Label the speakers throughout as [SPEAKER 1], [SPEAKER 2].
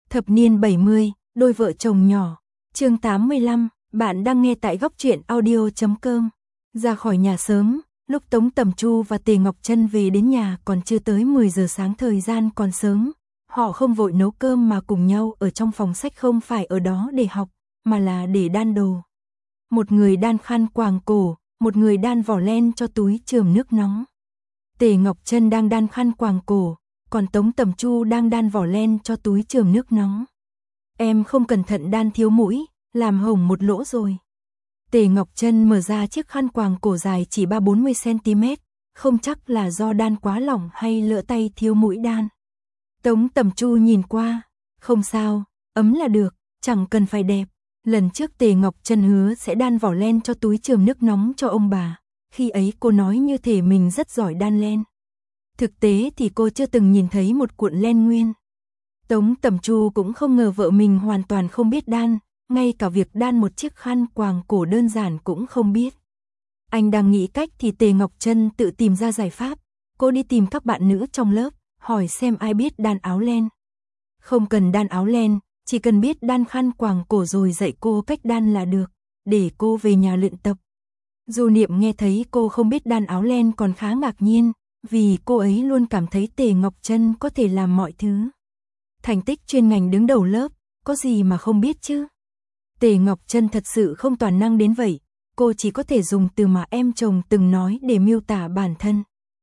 [SPEAKER 1] Thập niên 70, đôi vợ chồng nhỏ. Chương 85, bạn đang nghe tại góc truyện audio.com. Ra khỏi nhà sớm, lúc Tống Tầm Chu và Tề Ngọc Trân về đến nhà còn chưa tới 10 giờ sáng, thời gian còn sớm. Họ không vội nấu cơm mà cùng nhau ở trong phòng sách, không phải ở đó để học, mà là để đan đồ. Một người đan khăn quàng cổ, một người đan vỏ len cho túi chườm nước nóng. Tề Ngọc Trân đang đan khăn quàng cổ, còn Tống Tầm Chu đang đan vỏ len cho túi chườm nước nóng. Em không cẩn thận đan thiếu mũi, làm hổng một lỗ rồi. Tề Ngọc Trân mở ra chiếc khăn quàng cổ dài chỉ 30-40cm, không chắc là do đan quá lỏng hay lỡ tay thiếu mũi đan. Tống Tầm Chu nhìn qua, không sao, ấm là được, chẳng cần phải đẹp. Lần trước Tề Ngọc Trân hứa sẽ đan vỏ len cho túi chườm nước nóng cho ông bà, khi ấy cô nói như thể mình rất giỏi đan len. Thực tế thì cô chưa từng nhìn thấy một cuộn len nguyên. Tống Tầm Chu cũng không ngờ vợ mình hoàn toàn không biết đan, ngay cả việc đan một chiếc khăn quàng cổ đơn giản cũng không biết. Anh đang nghĩ cách thì Tề Ngọc Trân tự tìm ra giải pháp. Cô đi tìm các bạn nữ trong lớp, hỏi xem ai biết đan áo len. Không cần đan áo len, chỉ cần biết đan khăn quàng cổ rồi dạy cô cách đan là được, để cô về nhà luyện tập. Du Niệm nghe thấy cô không biết đan áo len còn khá ngạc nhiên, vì cô ấy luôn cảm thấy Tề Ngọc Trân có thể làm mọi thứ. Thành tích chuyên ngành đứng đầu lớp, có gì mà không biết chứ. Tề Ngọc Trân thật sự không toàn năng đến vậy, cô chỉ có thể dùng từ mà em chồng từng nói để miêu tả bản thân.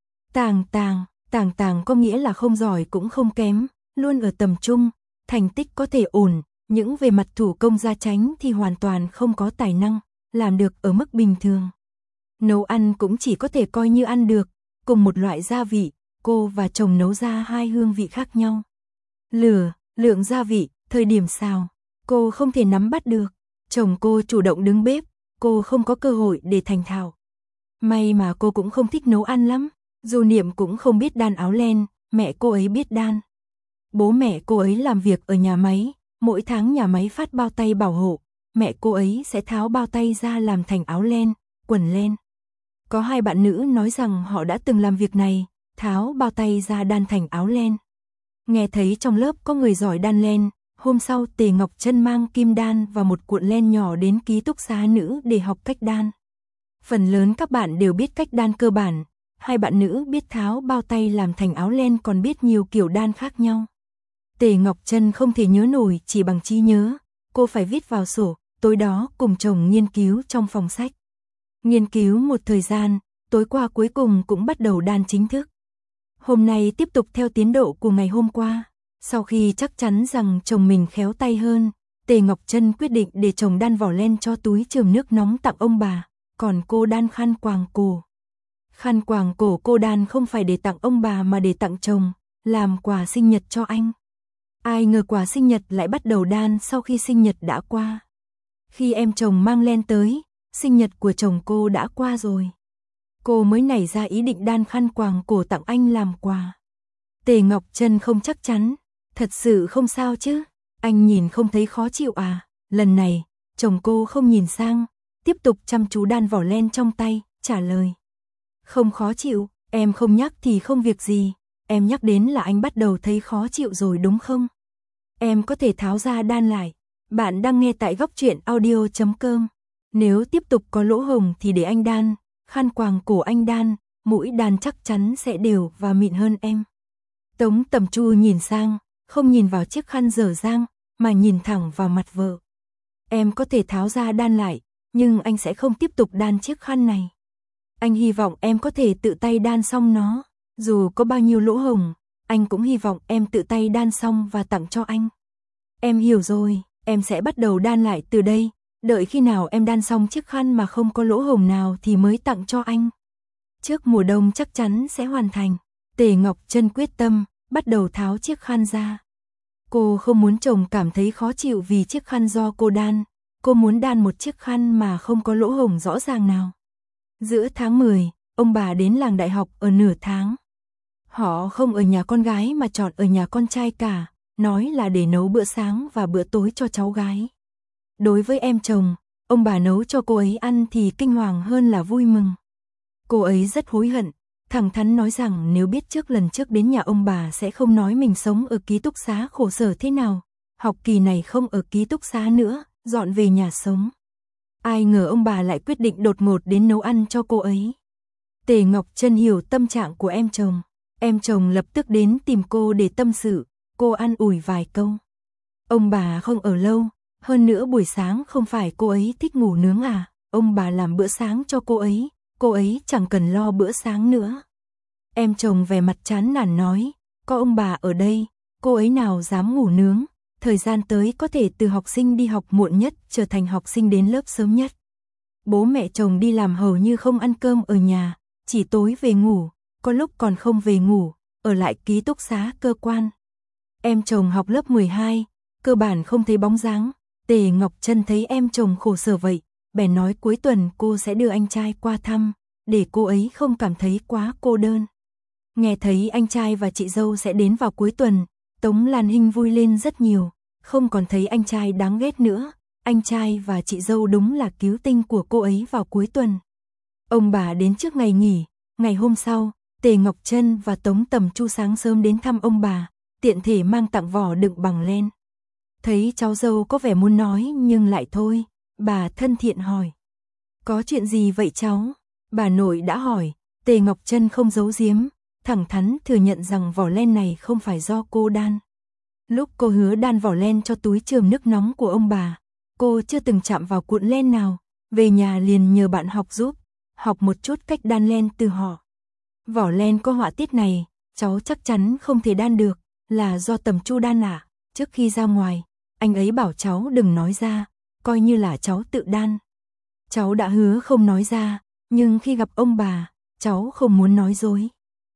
[SPEAKER 1] Tàng tàng có nghĩa là không giỏi cũng không kém, luôn ở tầm trung, thành tích có thể ổn, những về mặt thủ công gia chánh thì hoàn toàn không có tài năng, làm được ở mức bình thường. Nấu ăn cũng chỉ có thể coi như ăn được, cùng một loại gia vị, cô và chồng nấu ra hai hương vị khác nhau. Lửa, lượng gia vị, thời điểm xào, cô không thể nắm bắt được. Chồng cô chủ động đứng bếp, cô không có cơ hội để thành thạo. May mà cô cũng không thích nấu ăn lắm. Du Niệm cũng không biết đan áo len, mẹ cô ấy biết đan. Bố mẹ cô ấy làm việc ở nhà máy, mỗi tháng nhà máy phát bao tay bảo hộ, mẹ cô ấy sẽ tháo bao tay ra làm thành áo len, quần len. Có hai bạn nữ nói rằng họ đã từng làm việc này, tháo bao tay ra đan thành áo len. Nghe thấy trong lớp có người giỏi đan len, hôm sau Tề Ngọc Trân mang kim đan và một cuộn len nhỏ đến ký túc xá nữ để học cách đan. Phần lớn các bạn đều biết cách đan cơ bản, hai bạn nữ biết tháo bao tay làm thành áo len còn biết nhiều kiểu đan khác nhau. Tề Ngọc Trân không thể nhớ nổi chỉ bằng trí nhớ, cô phải viết vào sổ, tối đó cùng chồng nghiên cứu trong phòng sách. Nghiên cứu một thời gian, tối qua cuối cùng cũng bắt đầu đan chính thức. Hôm nay tiếp tục theo tiến độ của ngày hôm qua. Sau khi chắc chắn rằng chồng mình khéo tay hơn, Tề Ngọc Trân quyết định để chồng đan vỏ len cho túi chườm nước nóng tặng ông bà, còn cô đan khăn quàng cổ. Khăn quàng cổ cô đan không phải để tặng ông bà mà để tặng chồng, làm quà sinh nhật cho anh. Ai ngờ quà sinh nhật lại bắt đầu đan sau khi sinh nhật đã qua. Khi em chồng mang len tới, sinh nhật của chồng cô đã qua rồi. Cô mới nảy ra ý định đan khăn quàng cổ tặng anh làm quà. Tề Ngọc Trân không chắc chắn, thật sự không sao chứ, anh nhìn không thấy khó chịu à? Lần này, chồng cô không nhìn sang, tiếp tục chăm chú đan vỏ len trong tay, trả lời. Không khó chịu, em không nhắc thì không việc gì, em nhắc đến là anh bắt đầu thấy khó chịu rồi đúng không? Em có thể tháo ra đan lại. Bạn đang nghe tại góc truyện audio.com. Nếu tiếp tục có lỗ hổng thì để anh đan, khăn quàng cổ anh đan, mũi đan chắc chắn sẽ đều và mịn hơn em. Tống Tầm Chu nhìn sang, không nhìn vào chiếc khăn dở dang, mà nhìn thẳng vào mặt vợ. Em có thể tháo ra đan lại, nhưng anh sẽ không tiếp tục đan chiếc khăn này. Anh hy vọng em có thể tự tay đan xong nó, dù có bao nhiêu lỗ hổng, anh cũng hy vọng em tự tay đan xong và tặng cho anh. Em hiểu rồi, em sẽ bắt đầu đan lại từ đây, đợi khi nào em đan xong chiếc khăn mà không có lỗ hổng nào thì mới tặng cho anh. Trước mùa đông chắc chắn sẽ hoàn thành. Tề Ngọc Trân quyết tâm, bắt đầu tháo chiếc khăn ra. Cô không muốn chồng cảm thấy khó chịu vì chiếc khăn do cô đan, cô muốn đan một chiếc khăn mà không có lỗ hổng rõ ràng nào. Giữa tháng 10, ông bà đến làng đại học ở nửa tháng. Họ không ở nhà con gái mà chọn ở nhà con trai cả, nói là để nấu bữa sáng và bữa tối cho cháu gái. Đối với em chồng, ông bà nấu cho cô ấy ăn thì kinh hoàng hơn là vui mừng. Cô ấy rất hối hận, thẳng thắn nói rằng nếu biết trước lần trước đến nhà ông bà sẽ không nói mình sống ở ký túc xá khổ sở thế nào, học kỳ này không ở ký túc xá nữa, dọn về nhà sống. Ai ngờ ông bà lại quyết định đột ngột đến nấu ăn cho cô ấy. Tề Ngọc Trân hiểu tâm trạng của em chồng lập tức đến tìm cô để tâm sự, cô an ủi vài câu. Ông bà không ở lâu, hơn nữa buổi sáng không phải cô ấy thích ngủ nướng à, ông bà làm bữa sáng cho cô ấy chẳng cần lo bữa sáng nữa. Em chồng vẻ mặt chán nản nói, có ông bà ở đây, cô ấy nào dám ngủ nướng, thời gian tới có thể từ học sinh đi học muộn nhất trở thành học sinh đến lớp sớm nhất. Bố mẹ chồng đi làm hầu như không ăn cơm ở nhà, chỉ tối về ngủ, có lúc còn không về ngủ, ở lại ký túc xá cơ quan. Em chồng học lớp 12, cơ bản không thấy bóng dáng. Tề Ngọc Trân thấy em chồng khổ sở vậy, bèn nói cuối tuần cô sẽ đưa anh trai qua thăm, để cô ấy không cảm thấy quá cô đơn. Nghe thấy anh trai và chị dâu sẽ đến vào cuối tuần, Tống Lan Hinh vui lên rất nhiều, không còn thấy anh trai đáng ghét nữa, anh trai và chị dâu đúng là cứu tinh của cô ấy vào cuối tuần. Ông bà đến trước ngày nghỉ, ngày hôm sau, Tề Ngọc Trân và Tống Tầm Chu sáng sớm đến thăm ông bà, tiện thể mang tặng vỏ đựng bằng len. Thấy cháu dâu có vẻ muốn nói nhưng lại thôi, bà thân thiện hỏi. Có chuyện gì vậy cháu? Bà nội đã hỏi, Tề Ngọc Trân không giấu giếm, thẳng thắn thừa nhận rằng vỏ len này không phải do cô đan. Lúc cô hứa đan vỏ len cho túi chườm nước nóng của ông bà, cô chưa từng chạm vào cuộn len nào, về nhà liền nhờ bạn học giúp, học một chút cách đan len từ họ. Vỏ len có họa tiết này, cháu chắc chắn không thể đan được, là do Tầm Chu đan ạ. Trước khi ra ngoài, anh ấy bảo cháu đừng nói ra, coi như là cháu tự đan. Cháu đã hứa không nói ra, nhưng khi gặp ông bà, cháu không muốn nói dối.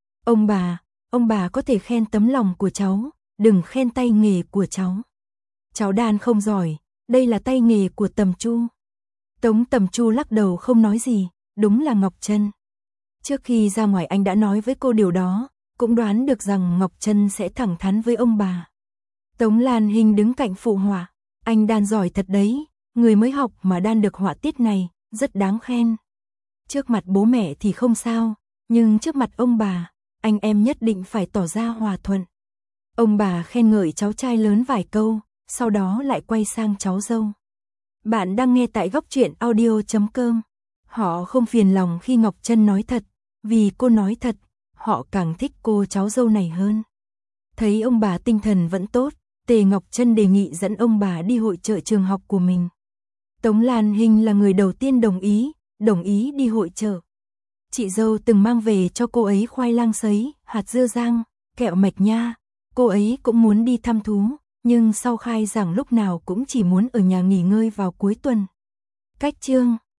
[SPEAKER 1] Ông bà có thể khen tấm lòng của cháu, đừng khen tay nghề của cháu. Cháu đan không giỏi, đây là tay nghề của Tầm Chu. Tống Tầm Chu lắc đầu không nói gì, đúng là Ngọc Trân. Trước khi ra ngoài anh đã nói với cô điều đó, cũng đoán được rằng Ngọc Trân sẽ thẳng thắn với ông bà. Tống Lan Hinh đứng cạnh phụ họa, anh đan giỏi thật đấy, người mới học mà đan được họa tiết này, rất đáng khen. Trước mặt bố mẹ thì không sao, nhưng trước mặt ông bà, anh em nhất định phải tỏ ra hòa thuận. Ông bà khen ngợi cháu trai lớn vài câu, sau đó lại quay sang cháu dâu. Bạn đang nghe tại Góc Truyện Audio.com. Họ không phiền lòng khi Ngọc Trân nói thật, vì cô nói thật, họ càng thích cô cháu dâu này hơn. Thấy ông bà tinh thần vẫn tốt, Tề Ngọc Trân đề nghị dẫn ông bà đi hội chợ trường học của mình. Tống Lan Hinh là người đầu tiên đồng ý đi hội chợ. Chị dâu từng mang về cho cô ấy khoai lang sấy, hạt dưa rang, kẹo mạch nha. Cô ấy cũng muốn đi thăm thú, nhưng sau khai giảng lúc nào cũng chỉ muốn ở nhà nghỉ ngơi vào cuối tuần. Cách chương